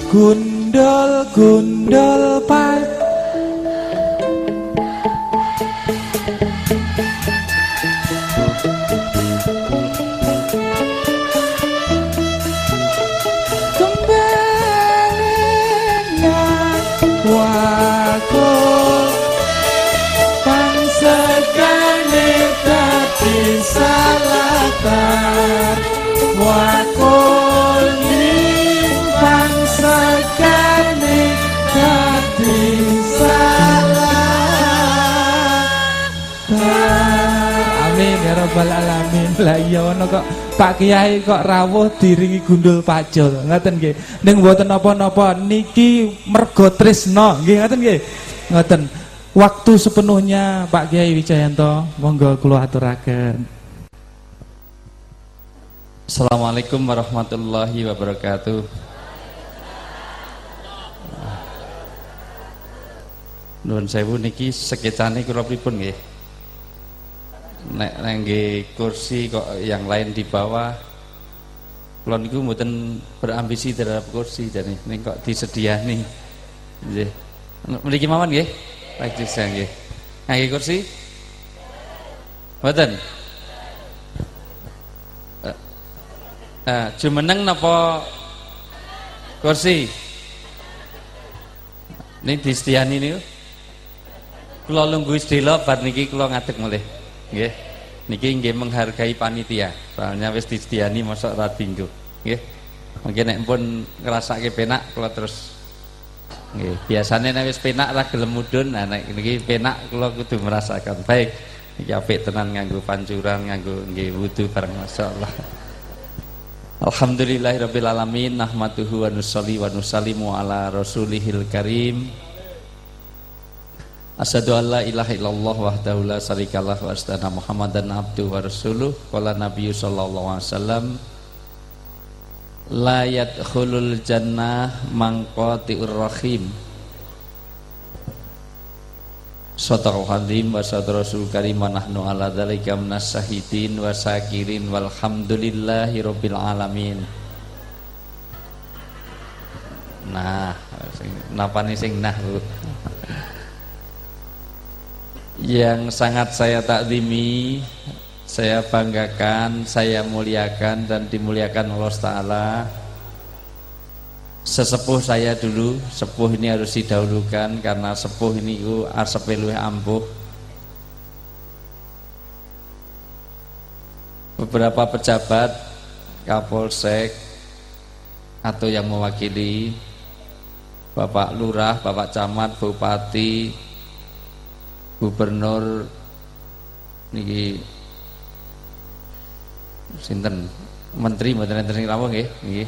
Gundul gundul Rabbal alamin. Lah iya ono kok Pak Kiai kok rawuh diringi gundul pacul. Ngoten nggih. Ning mboten napa-napa niki mergo tresna. Nggih ngoten nggih. Ngoten. Waktu sepenuhnya Pak Kiai Wijayanto, monggo kula aturaken. Assalamualaikum warahmatullahi wabarakatuh. Nuwun sewu niki sekecane kula pripun nggih. Nek nangge kursi kok yang lain di bawah. Kula niku mboten berambisi terhadap kursi jane ning kok disediani. Nggih. Mriki mawon nggih. Lagi saya nggih. Nangge kursi? Mboten. Jumeneng napa kursi? Ini disediani niku. Kula lungguh sedela bar niki kula ngadeg malih. Nggih. Niki nggih menghargai panitia. Soalnya wis disediani mosok ra dinggo. Nggih. Mungkin nek pun ngrasake penak kula terus nggih. Biasane nek wis penak ra gelem mudhun, nah nek niki penak kula kudu merasakan. Baik. Iki apik tenan nganggo pancuran, nganggo nggih wudu bareng masyaallah. Alhamdulillahirabbil alamin, nahmaduhu wa nusolli wa nusallimu ala rasulihil karim. Asyhadu an la ilaha illallah wahdahu la syarikalah wa asyhadu anna Muhammadan abduhu wa rasuluh. Qala Nabi sallallahu alaihi wasallam, la yadkhulul jannah man qati'ur rahim. Sadaqal hadim wa sadaqar rasul karim wa nahnu ala dzalika minas syahidin wa syakirin walhamdulillahi rabbil alamin. Nah, napane sing nah Bu. Yang sangat saya takzimi, saya banggakan, saya muliakan dan dimuliakan Allah Ta'ala. Sesepuh saya dulu, sepuh ini harus didahulukan karena sepuh ini ku arepe luwih ampuh. Beberapa pejabat, Kapolsek atau yang mewakili, Bapak Lurah, Bapak Camat, Bupati, Gubernur niki sinten menteri mboten enten sing rawuh nggih nggih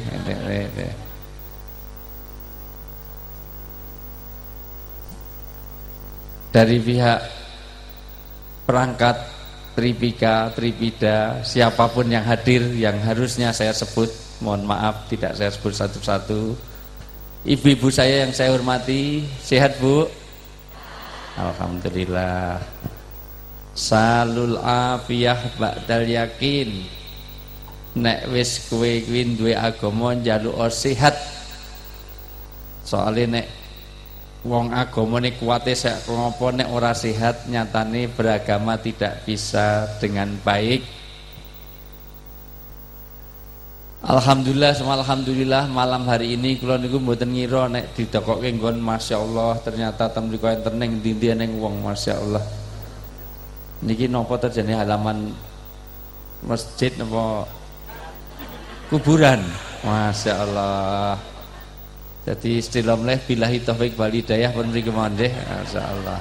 dari pihak perangkat Tripika, Tripida, siapapun yang hadir yang harusnya saya sebut, mohon maaf tidak saya sebut satu-satu. Ibu-ibu saya yang saya hormati, sehat Bu? Alhamdulillah. Salul afiyah ba'dal yakin. Nek wis kowe kuwi duwe agama njaluk sehat. Soale nek wong agamane kuwate sak ngopo nek ora sehat nyatane beragama tidak bisa dengan baik. Alhamdulillah, semua alhamdulillah malam hari ini kula niku mboten ngira nek didokokke nggon masyaallah ternyata tem mriku enten ning ndi-ndi ning wong masyaallah. Niki napa terjadi halaman masjid napa kuburan? Masyaallah. Jadi istilah mleh billahi taufik wal hidayah pun mriki mawon nggih. Masyaallah.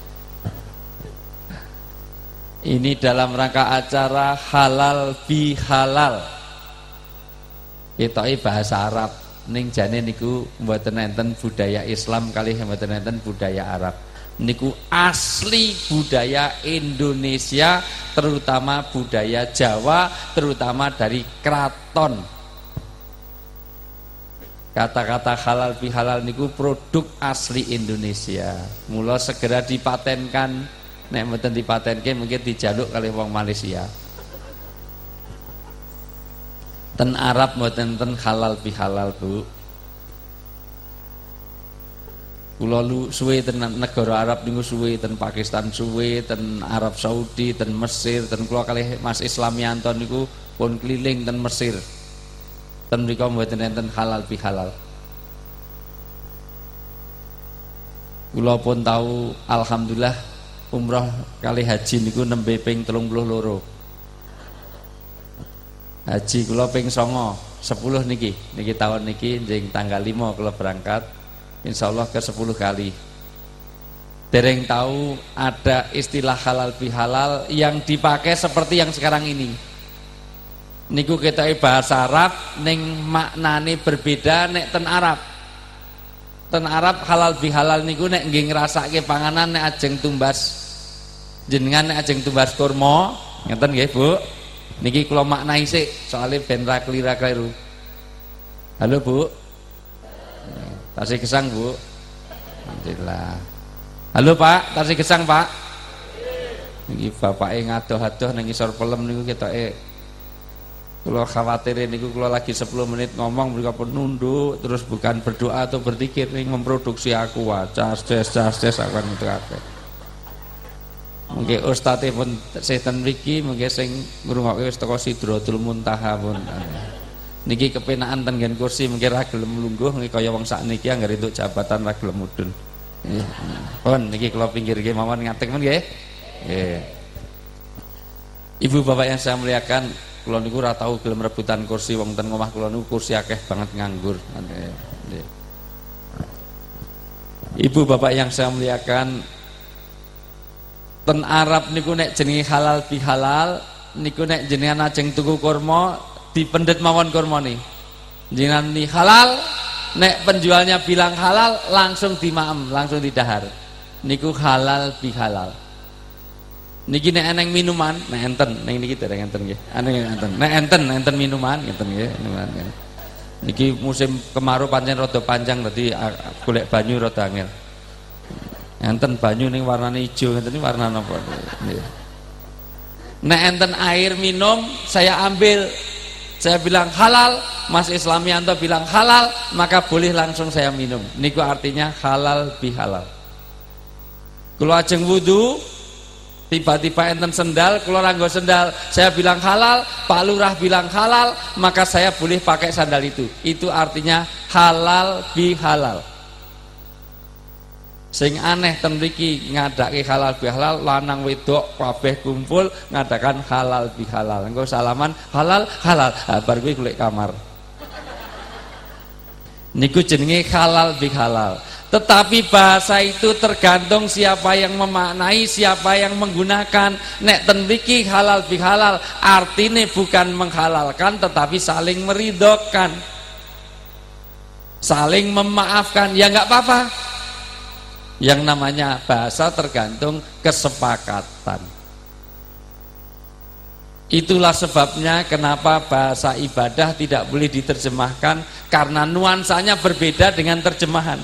Ini dalam rangka acara halal bi halal. Ketoke bahasa Arab ning jane niku mboten enten budaya Islam kalih mboten enten budaya Arab. Niku asli budaya Indonesia, terutama budaya Jawa, terutama dari keraton. Kata-kata halal bihalal niku produk asli Indonesia. Mula segera dipatenkan, nek mboten dipatenke mungkin dijaluk kali wong Malaysia. Ten Arab mboten ten halal bihalal Bu. Kula suwe ten negara Arab niku suwe, ten Pakistan suwe, ten Arab Saudi, ten Mesir, ten kula kalih Mas Islamianto niku pun keliling ten Mesir. Ten mriku mboten enten halal bihalal. Kula pun tahu alhamdulillah umrah kali haji niku nembe ping 32. Haji kula ping 9, 10 niki tahun niki njing tanggal 5 kula berangkat. Insyaallah ke 10 kali. Dereng tahu ada istilah halal bihalal yang dipakai seperti yang sekarang ini. Niku ketoke bahasa Arab ning maknane berbeda nek ten Arab. Ten Arab halal bihalal niku nek nggih ngrasake panganan nek ajeng tumbas jenengan nek ajeng tumbas kurma, ngeten nggih, Bu. Niki kula maknai sik soalnya ben ra kliru. Halo, Bu. Tasih gesang, Bu. Alhamdulillah. Halo, Pak, tasih gesang, Pak. Niki bapake ngadoh-adoh nang ngisor pelem niku ketoke kula khawatir niku kula lagi 10 menit ngomong mereka pun nunduk terus bukan berdoa atau berzikir ning memproduksi aku cas akan itu akeh. Mungkin ustadz pun setan mriki mungkin sing ngrungokke wis teko Sidratul Muntaha pun. Niki kepenaan ten nggen kursi mungkin ra gelem lungguh nggih kaya wong sakniki anggere entuk jabatan ra gelem mudhun. Nggih. Pun niki kula pinggirke mawon ngatek men nggih. Nggih. Ibu bapak yang saya muliakan, kula niku ora tau gelem rebutan kursi wong ten omah kula niku kursi akeh banget nganggur. Nggih. Ibu bapak yang saya muliakan, ten Arab niku nek jenenge halal bihalal niku nek jenengan ajeng tuku kurma dipendet mawon kurmane. Jenengan ni halal, nek penjualnya bilang halal langsung dimaem, langsung didahar. Niku halal bihalal. Niki nek eneng minuman, nek enten, ning niki dereng enten nggih. Enten. Nek enten minuman ngeten nggih, minuman. Niki musim kemarau pancen rada panjang dadi golek banyu rada angel. Enten banyu ning warnane ijo ngeten iki warna napa? Nggih. Nek enten air minum saya ambil, saya bilang halal, Mas Islamianto bilang halal, maka boleh langsung saya minum. Niku artinya halal bihalal. Kula ajeng wudu, tiba-tiba enten sendal, kula nganggo sendal, saya bilang halal, Pak Lurah bilang halal, maka saya boleh pakai sandal itu. Itu artinya halal bihalal. Sing aneh ten mriki ngadake halal bihalal, lanang wedok kabeh kumpul ngadakan halal bihalal. Engko salaman halal halal. Bar kuwi golek kamar. Niku jenenge halal bihalal. Tetapi bahasa itu tergantung siapa yang memaknai, siapa yang menggunakan. Nek ten mriki halal bihalal artine bukan menghalalkan tetapi saling meridhokan. Saling memaafkan, ya enggak apa-apa. Yang namanya bahasa tergantung kesepakatan. Itulah sebabnya kenapa bahasa ibadah tidak boleh diterjemahkan, karena nuansanya berbeda dengan terjemahan.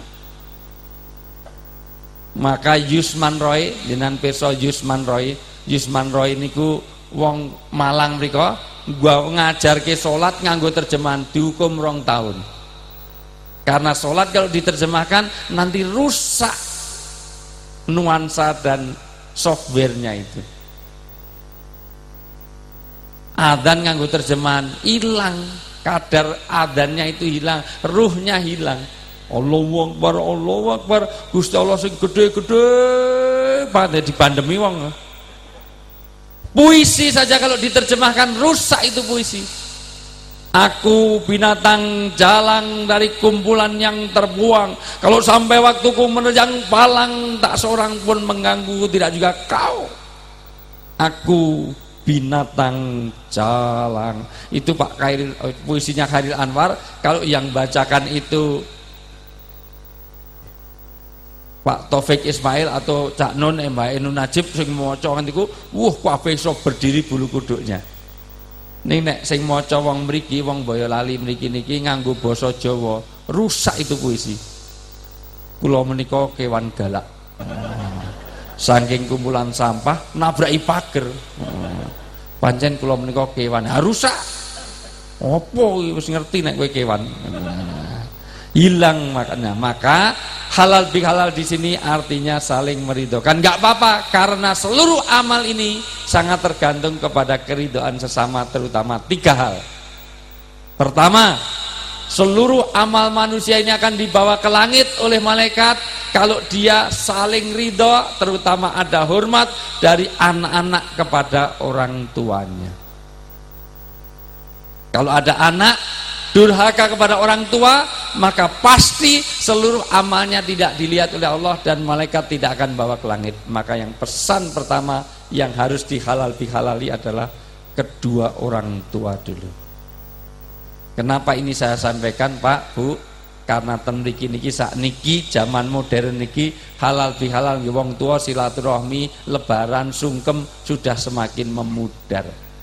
Maka Yusman Roy, jenengan pirsa Yusman Roy niku wong Malang mriko, gua ngajarke salat nganggo terjemahan dihukum 2 tahun. Karena sholat kalau diterjemahkan nanti rusak nuansa dan softwarenya itu. Adzan nganggo terjemahan hilang, kadar adzannya itu hilang, ruhnya hilang. Allahu Akbar, Gusti Allah sing gede-gede pada dipandemi wong. Puisi saja kalau diterjemahkan rusak itu puisi. Aku binatang jalang dari kumpulan yang terbuang. Kalau sampai waktuku menerjang palang, tak seorang pun mengganggu, tidak juga kau. Aku binatang jalang. Itu Pak Khairil, puisinya Khairil Anwar. Kalau yang bacakan itu Pak Taufik Ismail atau Cak Nun Mbak Enu Najib sing maca niku, kabeh iso berdiri bulu kuduknya. Ning nek sing maca wong mriki, wong Boyolali mriki niki nganggo basa Jawa, rusak itu puisi. Kula menika kewan galak. Saking kumpulan sampah nabraki pager. Pancen kula menika kewan, rusak. Apa wis ngerti nek kowe kewan. Hilang makanya. Maka halal bihalal di sini artinya saling meridhokan. Enggak apa-apa, karena seluruh amal ini sangat tergantung kepada keridhaan sesama, terutama 3 hal. Pertama, seluruh amal manusia ini akan dibawa ke langit oleh malaikat kalau dia saling ridho, terutama ada hormat dari anak-anak kepada orang tuanya. Kalau ada anak durhaka kepada orang tua, maka pasti seluruh amalnya tidak dilihat oleh Allah dan malaikat tidak akan bawa ke langit. Maka yang pesan pertama yang harus dihalal bihalali adalah kedua orang tua dulu. Kenapa ini saya sampaikan, Pak, Bu? Karena ten niki sakniki zaman modern niki halal bihalal wong tua, silaturahmi, lebaran, sungkem sudah semakin memudar.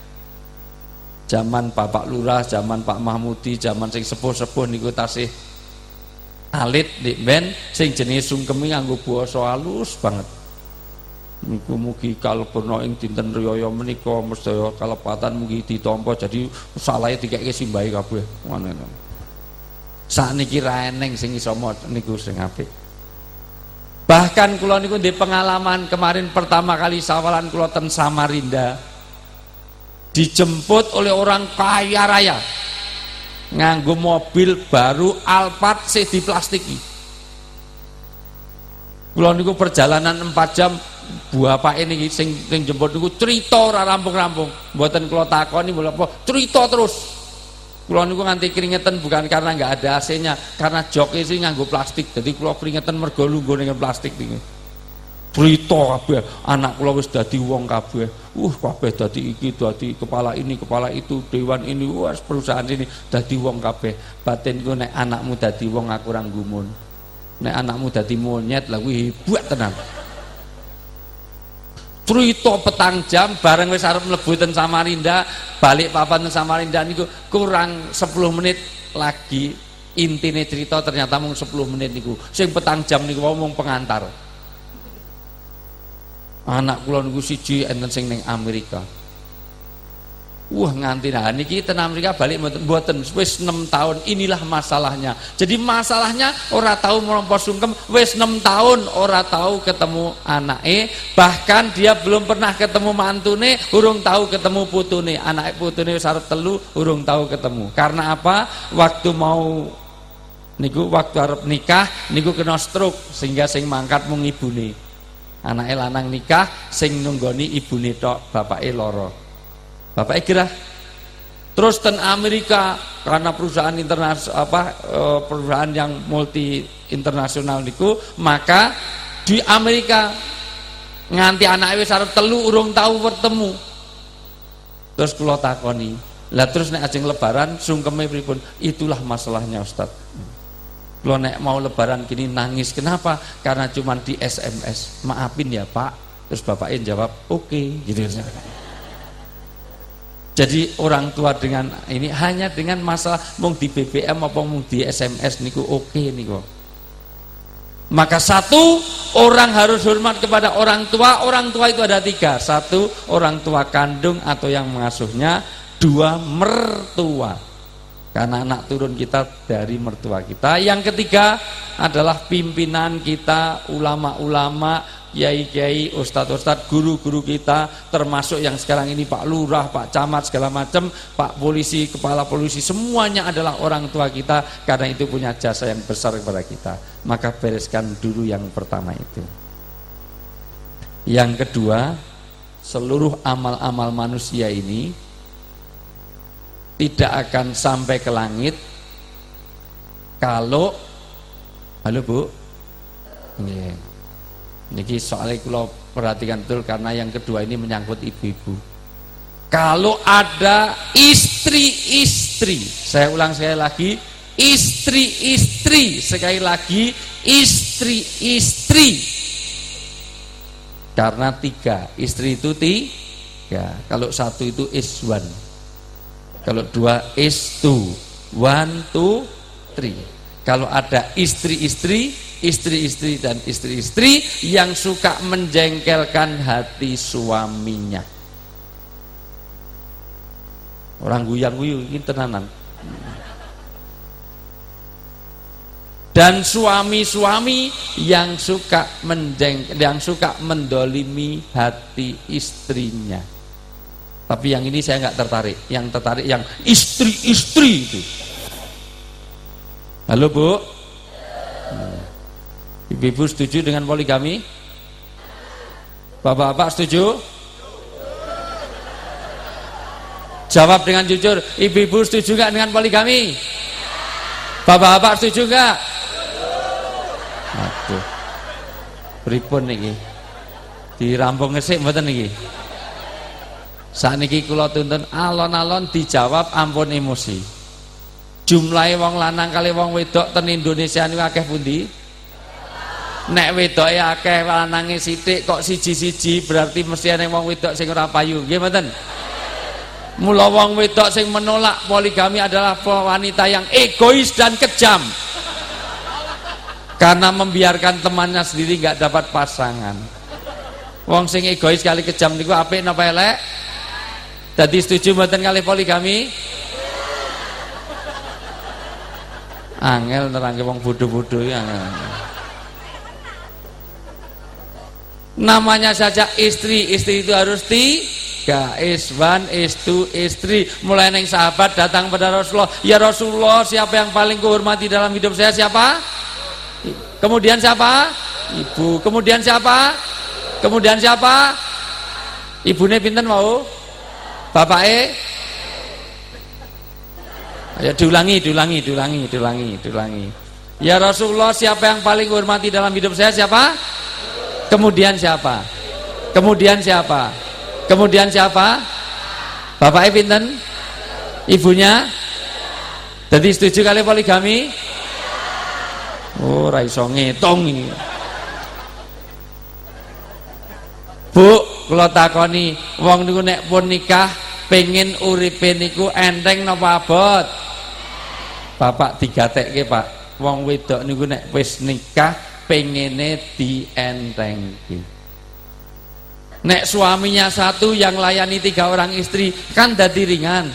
Zaman Bapak Lurah, zaman Pak Mahmudi, zaman sing sepuh-sepuh niku tasih alit dik ben sing jenenge sungkemi nganggo basa halus banget. Niku mugi kalpurna ing dinten riyaya menika mestaya kalepatan mugi ditampa jadi salahe dikeke simbahe kabeh. Ngono. Sakniki ra eneng sing iso niku sing apik. Bahkan kula niku ndek pengalaman kemarin pertama kali sawalan kula ten Samarinda. Dijemput oleh orang kaya raya nganggo mobil baru Alphard sih diplastiki. Kula niku perjalanan 4 jam, bapak ini sing jemput niku cerita ora rampung-rampung. Mboten kula takoni mboten apa, cerita terus. Kula niku nganti keringetan bukan karena enggak ada AC-nya, karena jok sing nganggo plastik. Jadi kula keringetan mergo lungguh ning plastik niku. Cerita kabeh, anak kula wis dadi wong kabeh. Kabeh dadi iki, dadi kepala ini, kepala itu, dewan ini, perusahaan ini dadi wong kabeh. Batinku nek anakmu dadi wong aku ora gumun. Nek anakmu dadi monyet lha kuwi hebat tenan. Cerita petang jam bareng wis arep mlebu ten Samarinda, balik papan ten Samarinda niku kurang 10 menit lagi intine cerita ternyata mung 10 menit niku. Sing petang jam niku wong pengantar. Anak kula niku siji enten sing ning Amerika. Nganti nah niki ten Amerika balik mboten wis 6 tahun. Inilah masalahnya. Jadi masalahnya ora tahu merompo sungkem, wis 6 tahun ora tahu ketemu anake, bahkan dia belum pernah ketemu mantune, urung tahu ketemu putune. Anake putune wis arep 3 urung tahu ketemu. Karena apa? Waktu arep nikah niku kena stroke sehingga sing mangkat mung ibune. Anake lanang nikah sing nunggoni ibune tok, bapake lara. Bapake gerah. Terus ten Amerika karena perusahaan internasional perusahaan yang multi internasional niku, maka di Amerika nganti anake wis arep 3 urung tahu bertemu. Terus kula takoni, lah terus nek ajeng lebaran sungkeme pripun? Itulah masalahnya Ustaz. Lo nek mau lebaran gini nangis, kenapa? Karena cuma di SMS, maafin ya Pak. Terus bapaknya jawab oke, gitu. Jadi orang tua dengan ini hanya dengan masalah mung di BBM apa mung di SMS niku oke niku. Maka 1, orang harus hormat kepada orang tua. Orang tua itu ada 3. 1, orang tua kandung atau yang mengasuhnya. 2, mertua. Karena anak turun kita dari mertua kita. Yang ketiga adalah pimpinan kita, ulama-ulama, kiai-kiai, ustadz-ustadz, guru-guru kita, termasuk yang sekarang ini Pak Lurah, Pak Camat, segala macam, Pak Polisi, Kepala Polisi, semuanya adalah orang tua kita, karena itu punya jasa yang besar kepada kita. Maka bereskan dulu yang pertama itu. Yang kedua, seluruh amal-amal manusia ini tidak akan sampai ke langit kalau halo Bu, niki soalnya kalau perhatikan betul karena yang kedua ini menyangkut ibu-ibu. Kalau ada istri-istri, saya ulang sekali lagi, istri-istri, sekali lagi istri-istri, karena 3 istri itu 3, kalau 1 itu is 1. Kalau 2 is 2, 1, 2, 3. Kalau ada istri-istri, istri-istri dan istri-istri yang suka menjengkelkan hati suaminya. Orang guyang-guyu ini tenanan. Dan suami-suami yang suka mendolimi hati istrinya. Tapi yang ini saya nggak tertarik. Yang tertarik yang istri-istri itu. Halo Bu, Ibu-ibu setuju dengan poligami? Bapak-bapak setuju? Jawab dengan jujur. Ibu-ibu setuju nggak dengan poligami? Bapak-bapak setuju nggak? Aduh, pripun niki? Dirampung ngesik mboten niki? Sakniki kula tuntun alon-alon dijawab ampun emosi. Jumlahe wong lanang kali wong wedok ten Indonesia niku akeh pundi? Nek wedoke akeh lanange sithik kok siji-siji berarti mesti ana wong wedok sing ora payu. Nggih mboten? Mula wong wedok sing menolak poligami adalah wanita yang egois dan kejam. Karena membiarkan temannya sendiri nggak dapat pasangan. Wong sing egois kali kejam niku apik napa elek? Dadi setuju mboten kali poligami? Angel nerangke wong bodho-bodho ya. Namanya saja istri, istri itu harus tiga, iswan, istu, istri. Mulai neng sahabat datang pada Rasulullah, ya Rasulullah, siapa yang paling kuhormati dalam hidup saya? Siapa? Kemudian siapa? Ibu. Kemudian siapa? Kemudian siapa? Ibune pinten mau? Bapake? Ayo diulangi. Ya Rasulullah, siapa yang paling kuhormati dalam hidup saya? Siapa? Kemudian siapa? Kemudian siapa? Kemudian siapa? Bapaknya pinten? Ibunya? Jadi setuju kali poligami? Oh, ra iso ngitung iki. Bu, kula takoni, wong niku nek pun nikah pengen uripe niku enteng napa abot? Bapak digatekke, Pak. Wong wedok niku nek wis nikah pengene dientengke. Nek suaminya satu yang layani 3 orang istri kan dadi ringan.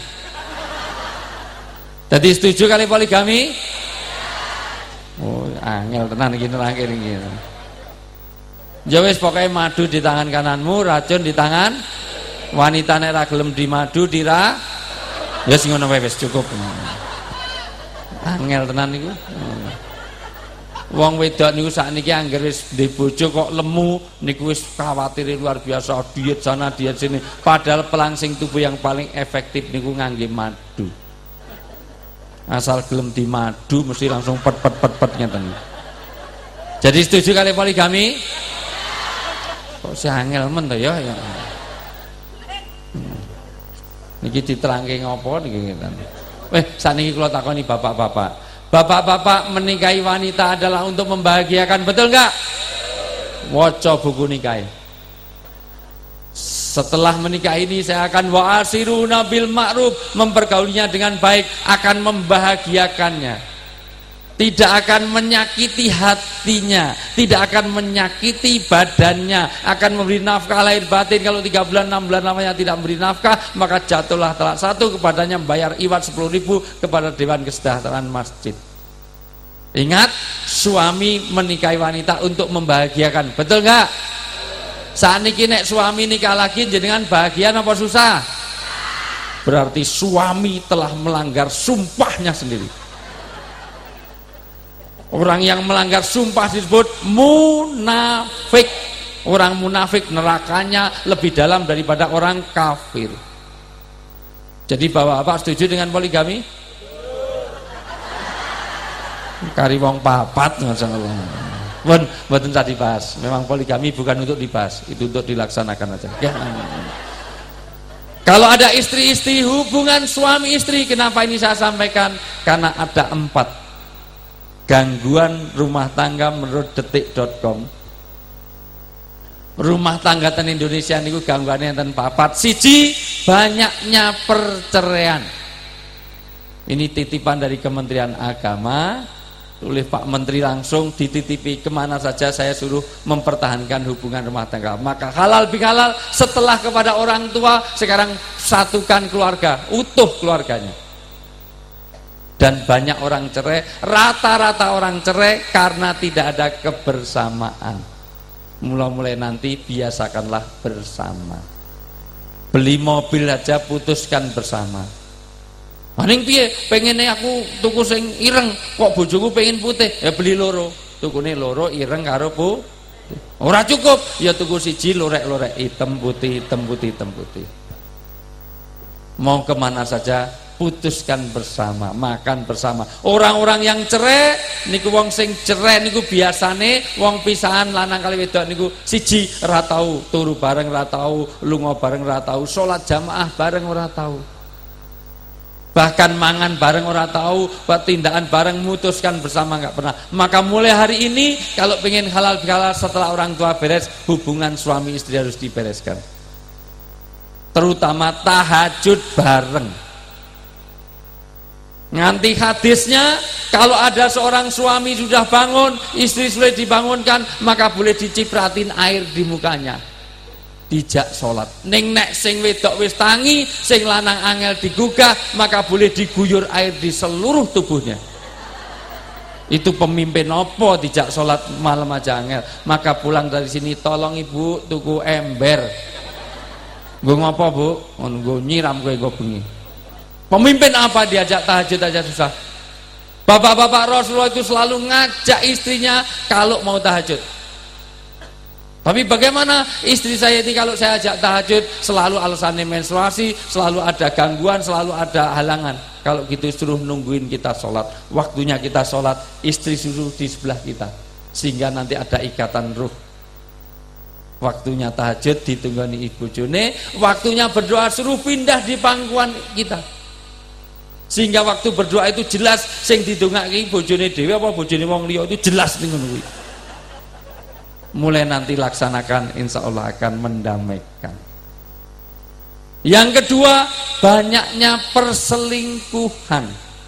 Jadi setuju kali poligami? Oh, angel tenan iki nerangke iki. Ya wis pokoke madu di tangan kananmu, racun di tangan wanita. Nek ra gelem di madu dira. Ya sing ngono wae wis cukup. Angel tenan niku. Wong wedok niku sakniki angger wis ndek bojo kok lemu niku wis khawatire luar biasa, diet sana diet sini. Padahal pelangsing tubuh yang paling efektif niku ngangge madu. Asal gelem di madu mesti langsung pet ngeten. Jadi setuju kali poligami? Kok si angel men to ya. Niki diterangke ngopo niki ngeten. Sakniki kula takoni bapak-bapak. Bapak-bapak menikahi wanita adalah untuk membahagiakan, betul enggak? Waca buku nikahi. Setelah menikah ini saya akan wa'asiruna bil ma'ruf, mempergaulinya dengan baik, akan membahagiakannya. Tidak akan menyakiti hatinya, tidak akan menyakiti badannya, akan memberi nafkah lahir batin. Kalau 3 bulan 6 bulan lamanya tidak memberi nafkah, maka jatuhlah talak 1 kepadanya, membayar iwat 10.000 kepada Dewan Kesejahteraan Masjid. Ingat, suami menikahi wanita untuk membahagiakan, betul enggak? Saat niki nek suami nikah lagi jenengan bahagia apa susah? Berarti suami telah melanggar sumpahnya sendiri. Orang yang melanggar sumpah disebut munafik. Orang munafik nerakanya lebih dalam daripada orang kafir. Jadi bapak-bapak setuju dengan poligami? Kari wong papat, masyaallah. Mboten tadi dibahas. Memang poligami bukan untuk dibahas, itu untuk dilaksanakan aja. Ya. Kalau ada istri-istri, hubungan suami istri, kenapa ini saya sampaikan? Karena ada 4 gangguan rumah tangga menurut detik.com. Rumah tangga ten Indonesia niku gangguannya ten 4. Siji, banyaknya perceraian. Ini titipan dari Kementerian Agama, oleh Pak Menteri langsung dititipi kemana saja saya suruh mempertahankan hubungan rumah tangga. Maka halal bihalal, setelah kepada orang tua, sekarang satukan keluarga, utuh keluarganya. Dan banyak orang cerai, rata-rata orang cerai karena tidak ada kebersamaan. Mulai nanti biasakanlah bersama. Beli mobil aja putuskan bersama. Maning piye pengennya aku tuku sing ireng, kok bojoku pengen putih, ya beli loro. Tukune loro ireng karo ora cukup, ya tuku siji lorek-lorek hitam putih, hitam putih, hitam putih. Mau kemana saja putuskan bersama, makan bersama. Orang-orang yang cerai niku wong sing cerai niku biasane wong pisahan lanang kali wedok niku siji ora tau turu bareng, ora tau lunga bareng, ora tau salat jamaah bareng, ora tau. Bahkan mangan bareng ora tahu, buat tindakan bareng mutuskan bersama nggak pernah. Maka mulai hari ini kalau pengen halal bihalal setelah orang tua beres, hubungan suami istri harus dibereskan. Terutama tahajud bareng. Nganti hadisnya kalau ada seorang suami sudah bangun, istri sudah dibangunkan, maka boleh dicipratin air di mukanya. Dijak sholat. Ning nek sing wedok wis tangi, sing lanang angel digugah, maka boleh diguyur air di seluruh tubuhnya. Itu pemimpin opo dijak sholat malam aja angel. Maka pulang dari sini tolong ibu tuku ember. Gue ngopo bu? Gue nyiram gue bengi. Pemimpin apa diajak tahajud aja susah. Bapak-bapak Rasulullah itu selalu ngajak istrinya kalau mau tahajud. Tapi bagaimana istri saya ini kalau saya ajak tahajud selalu alasannya menstruasi, selalu ada gangguan, selalu ada halangan. Kalau gitu suruh nungguin kita sholat, waktunya kita sholat, istri suruh di sebelah kita, sehingga nanti ada ikatan ruh. Waktunya tahajud ditunggani ibu jone, waktunya berdoa suruh pindah di pangkuan kita, sehingga waktu berdoa itu jelas, sing didongake bojone dhewe apa bojone wong liya itu jelas ning ngono kuwi. Mulai nanti laksanakan, insya Allah akan mendamaikan. Yang kedua, banyaknya perselingkuhan.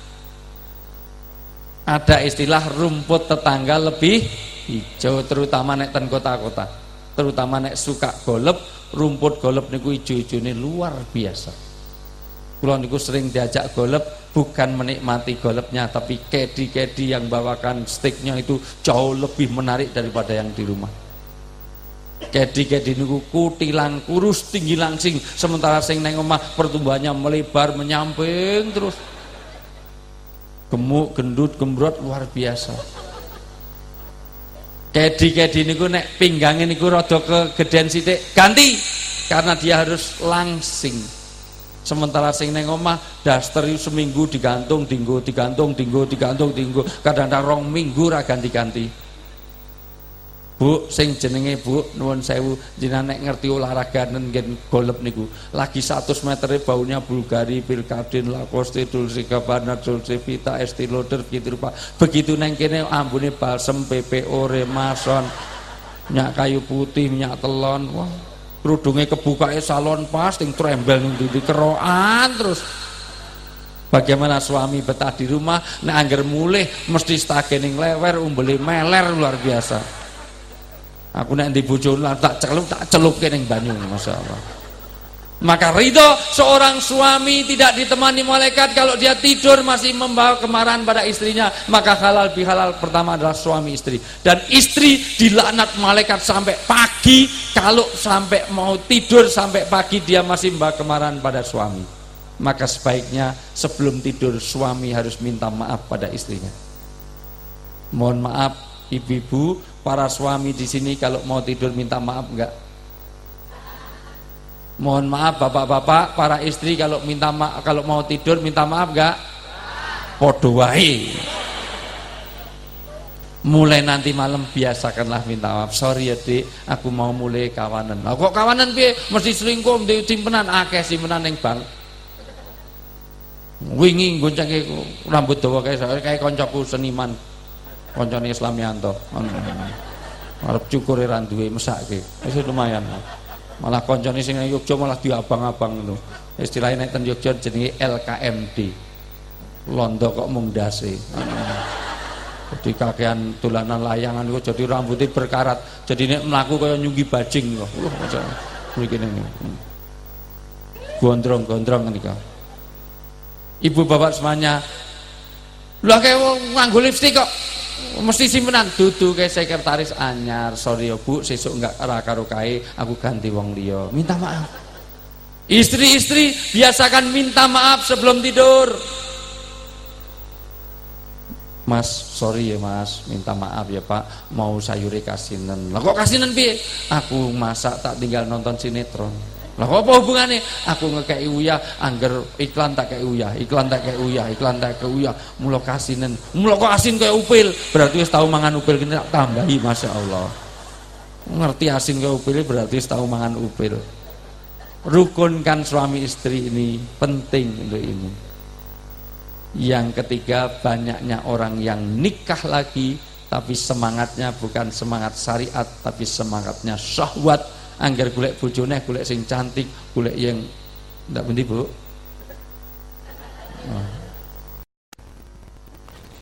Ada istilah rumput tetangga lebih hijau, terutama nek ten kota-kota, terutama nek suka golep, rumput golep niku ijo-ijone luar biasa. Kula niku sering diajak golep, bukan menikmati golepnya, tapi kedi-kedi yang bawakan steaknya itu jauh lebih menarik daripada yang di rumah. Kedi-kedi niku kutilang kurus tinggi langsing, sementara sing neng omah pertumbuhannya melebar menyamping terus, gemuk gendut gembrot luar biasa. Kedi-kedi niku nek pinggangnya niku rada kegedean sithik ganti, karena dia harus langsing. Sementara sing neng omah daster seminggu digantung dinggo, digantung dinggo, digantung dinggo, kadang-kadang 2 minggu ra ganti-ganti. Bu, sing jenenge Bu nuwun sewu, jenengan nek ngerti olahraga ngen golep niku, lagi 100 meter baunya Bulgari, Pilkadin, Lacoste, Dolce Gabbana, Dolce Vita, Estée Lauder gitu Pak. Begitu neng kene ambune balsem, PPO, Remason, minyak kayu putih, minyak telon, wah. Kerudungnya kebuka salon pas, ting trembel ning ndi keroan terus. Bagaimana suami betah di rumah, nek angger mulih mesti stake ning lewer, umbele meler luar biasa. Aku nek ndi bojo tak celup ning banyu, masyaallah. Maka ridho seorang suami tidak ditemani malaikat kalau dia tidur masih membawa kemarahan pada istrinya, maka halal bihalal pertama adalah suami istri. Dan istri dilaknat malaikat sampai pagi kalau sampai mau tidur sampai pagi dia masih membawa kemarahan pada suami. Maka sebaiknya sebelum tidur suami harus minta maaf pada istrinya. Mohon maaf ibu-ibu, para suami di sini kalau mau tidur minta maaf enggak? Mohon maaf bapak-bapak, para istri kalau minta maaf, kalau mau tidur minta maaf enggak? Podo wae. Mulai nanti malam biasakanlah minta maaf. Sorry ya Dik, aku mau mulai kawanan. Nah, kok kawanan piye? Mesti selingkuh di simpenan, akeh simpenan ning bank. Wingi goncenge rambut dawa kayak koncoku seniman. Koncone Islamianto. Arep cukure ra duwe mesake. Wis lumayan. Malah koncone sing nang Yogya malah diabang-abang ngono. Istilahnya nek ten Yogya jenenge LKMD. Londo kok mung ndase. Jadi kakean dolanan layangan kok jadi rambutnya berkarat. Jadi nek mlaku kaya nyunggi bajing kok. Masalah mriki niku. Gondrong-gondrong nika. Ibu bapak semuanya, Lah kayak nganggo lipstik kok mesti simpenan dudu kayak sekretaris anyar. Sorry ya Bu, sesuk enggak karo kae, aku ganti wong liya. Minta maaf. Istri-istri biasakan minta maaf sebelum tidur. Mas, sorry ya Mas, minta maaf ya Pak, mau sayure kasinen. Lah kok kasinen piye? Aku masak tak tinggal nonton sinetron. Lah kok apa hubungannya? Aku ngekei uyah, angger iklan tak kei uyah, iklan tak kei uyah, iklan tak kei uyah. Mula kasinen, mula kok asin kayak upil. Berarti wis tau mangan upil kene tak tambahi, Masya Allah. Ngerti asin kayak upil berarti wis tau mangan upil. Rukunkan suami istri ini penting untuk ini. Yang ketiga, banyaknya orang yang nikah lagi tapi semangatnya bukan semangat syariat tapi semangatnya syahwat. Angger golek bojone golek sing cantik, golek yang ndak bendi Bu.